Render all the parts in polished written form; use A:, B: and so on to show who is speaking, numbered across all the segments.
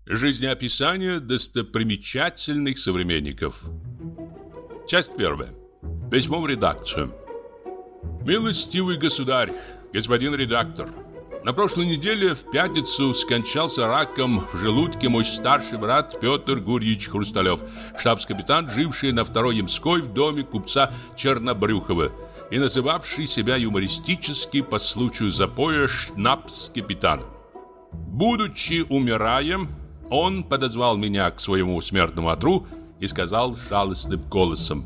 A: Жизнеописание достопримечательных современников. Часть первая. Письмо в редакцию. Милостивый государь, господин редактор, на прошлой неделе в пятницу скончался раком в желудке мой старший брат Петр Гурьевич Хрусталев, штабс-капитан, живший на Второй Ямской в доме купца Чернобрюхова и называвший себя юмористически по случаю запоя шнапс-капитаном. Будучи умираем, он подозвал меня к своему смертному одру и сказал жалостным голосом: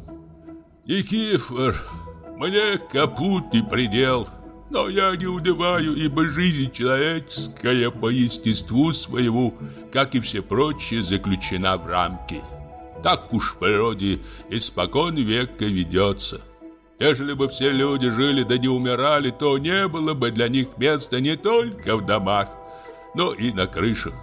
A: «Никифор, мне капут и предел, но я не унываю, ибо жизнь человеческая по естеству своему, как и все прочие, заключена в рамки. Так уж в природе испокон века ведется. Ежели бы все люди жили да не умирали, то не было бы для них места не только в домах, но и на крышах.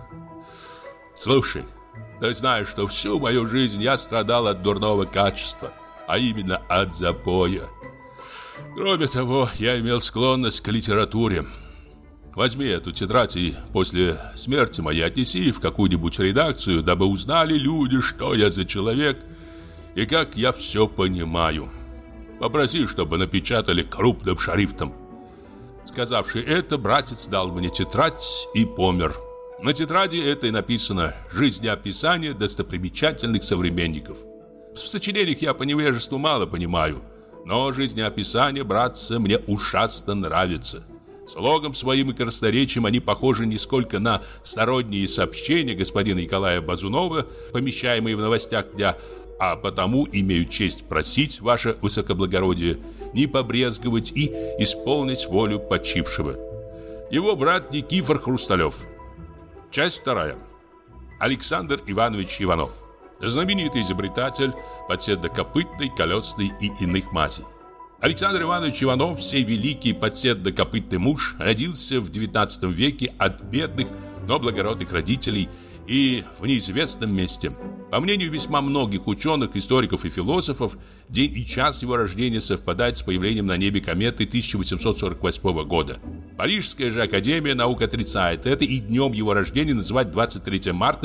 A: Слушай, ты знаешь, что всю мою жизнь я страдал от дурного качества, а именно от запоя. Кроме того, я имел склонность к литературе. Возьми эту тетрадь и после смерти моей отнеси в какую-нибудь редакцию, дабы узнали люди, что я за человек и как я все понимаю. Попроси, чтобы напечатали крупным шрифтом». Сказавши это, братец дал мне тетрадь и помер. На тетради этой написано «Жизнеописание достопримечательных современников». В сочинениях я по невежеству мало понимаю, но жизнеописание, братцы, мне ужасно нравится. Слогом своим и красноречием они похожи не сколько на сторонние сообщения господина Николая Базунова, помещаемые в новостях дня, а потому имею честь просить, ваше высокоблагородие, не побрезговать и исполнить волю почившего. Его брат Никифор Хрусталев. Часть вторая. Александр Иванович Иванов. Знаменитый изобретатель подседокопытной, колесной и иных мазей. Александр Иванович Иванов, всевеликий подседокопытный муж, родился в XIX веке от бедных, но благородных родителей и в неизвестном месте. По мнению весьма многих ученых, историков и философов, день и час его рождения совпадают с появлением на небе кометы 1848 года. Парижская же академия наук отрицает это и днем его рождения называет 23 марта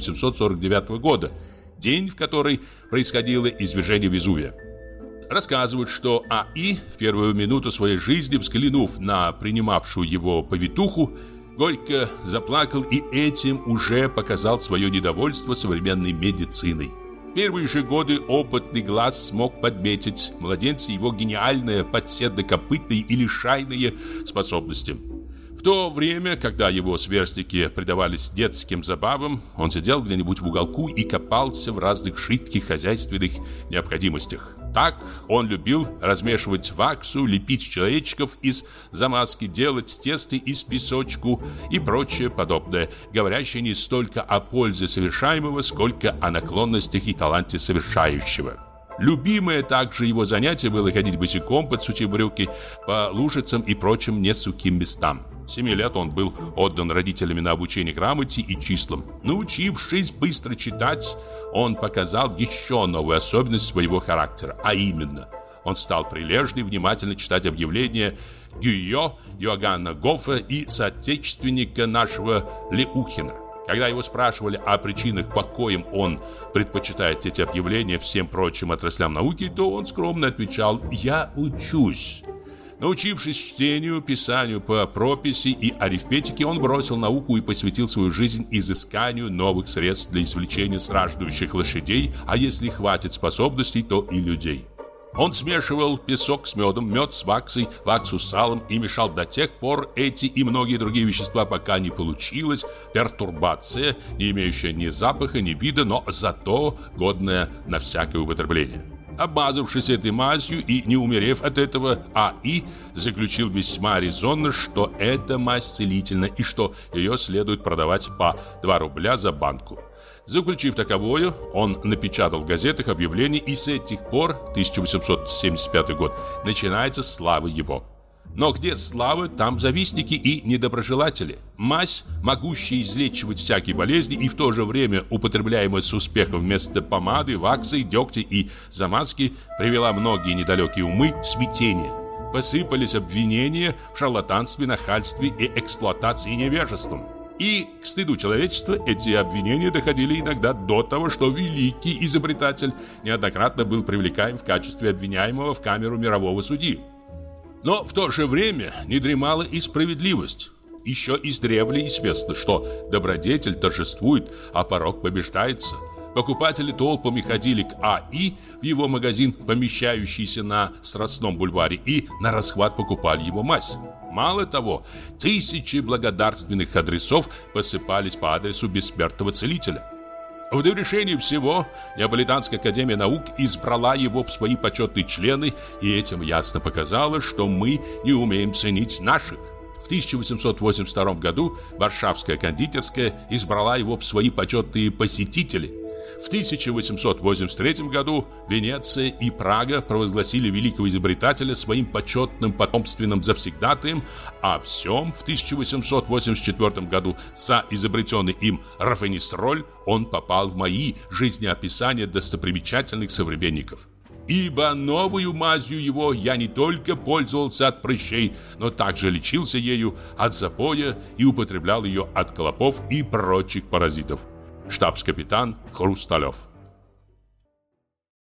A: 1849 года, день, в который происходило извержение Везувия. Рассказывают, что А.И. в первую минуту своей жизни, взглянув на принимавшую его повитуху, горько заплакал и этим уже показал свое недовольство современной медициной. В первые же годы опытный глаз смог подметить в младенце его гениальные подседокопытные или шайные способности. В то время, когда его сверстники предавались детским забавам, он сидел где-нибудь в уголку и копался в разных жидких хозяйственных необходимостях. Так он любил размешивать ваксу, лепить человечков из замазки, делать тесто из песочку и прочее подобное, говорящее не столько о пользе совершаемого, сколько о наклонностях и таланте совершающего. Любимое также его занятие было ходить босиком, подсучив брюки по лужицам и прочим несухим местам. 7 лет он был отдан родителями на обучение грамоте и числам. Научившись быстро читать, он показал еще новую особенность своего характера, а именно, он стал прилежно и внимательно читать объявления Гюйо, Иоганна Гофа и соотечественника нашего Леухина. Когда его спрашивали о причинах, по коим он предпочитает эти объявления всем прочим отраслям науки, то он скромно отвечал: «Я учусь». Научившись чтению, писанию по прописи и арифметике, он бросил науку и посвятил свою жизнь изысканию новых средств для извлечения страждущих лошадей, а если хватит способностей, то и людей. Он смешивал песок с медом, мед с ваксой, ваксу с салом и мешал до тех пор эти и многие другие вещества, пока не получилась пертурбация, не имеющая ни запаха, ни вида, но зато годная на всякое употребление. Обмазавшись этой мазью и не умерев от этого, А.И. заключил весьма резонно, что эта мазь целительна и что ее следует продавать по 2 рубля за банку. Заключив таковое, он напечатал в газетах объявление, и с этих пор, 1875 год, начинается слава его. Но где слава, там завистники и недоброжелатели. Мазь, могущая излечивать всякие болезни и в то же время употребляемая с успехом вместо помады, ваксы, дегтя и замазки, привела многие недалекие умы в смятение. Посыпались обвинения в шарлатанстве, нахальстве и эксплуатации невежеством. И, к стыду человечества, эти обвинения доходили иногда до того, что великий изобретатель неоднократно был привлекаем в качестве обвиняемого в камеру мирового судьи. Но в то же время не дремала и справедливость. Еще издревле известно, что добродетель торжествует, а порок побеждается. Покупатели толпами ходили к А.И. в его магазин, помещающийся на Страстном бульваре, и на расхват покупали его мазь. Мало того, тысячи благодарственных адресов посыпались по адресу бессмертного целителя. В довершение всего, Неаполитанская академия наук избрала его в свои почетные члены, и этим ясно показала, что мы не умеем ценить наших. В 1882 году Варшавская кондитерская избрала его в свои почетные посетители. В 1883 году Венеция и Прага провозгласили великого изобретателя своим почетным потомственным завсегдатаем, а всем в 1884 году за изобретенный им рафенистроль он попал в мои жизнеописания достопримечательных современников. Ибо новую мазью его я не только пользовался от прыщей, но также лечился ею от запоя и употреблял ее от клопов и прочих паразитов. Штабс-капитан Хрусталев.